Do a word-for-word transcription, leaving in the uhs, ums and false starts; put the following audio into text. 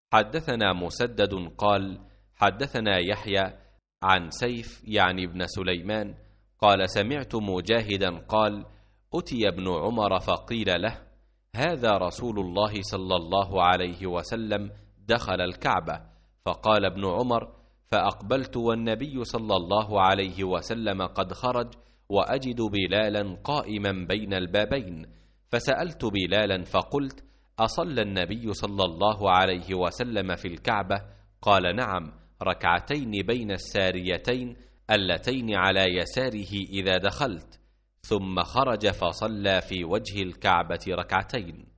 حدثنا مسدد قال حدثنا يحيى عن سيف يعني ابن سليمان قال سمعت مجاهدا قال أتي ابن عمر فقيل له هذا رسول الله صلى الله عليه وسلم دخل الكعبة، فقال ابن عمر فأقبلت والنبي صلى الله عليه وسلم قد خرج وأجد بلالا قائما بين البابين، فسألت بلالا فقلت أصلى النبي صلى الله عليه وسلم في الكعبة؟ قال نعم، ركعتين بين الساريتين اللتين على يساره إذا دخلت، ثم خرج فصلى في وجه الكعبة ركعتين.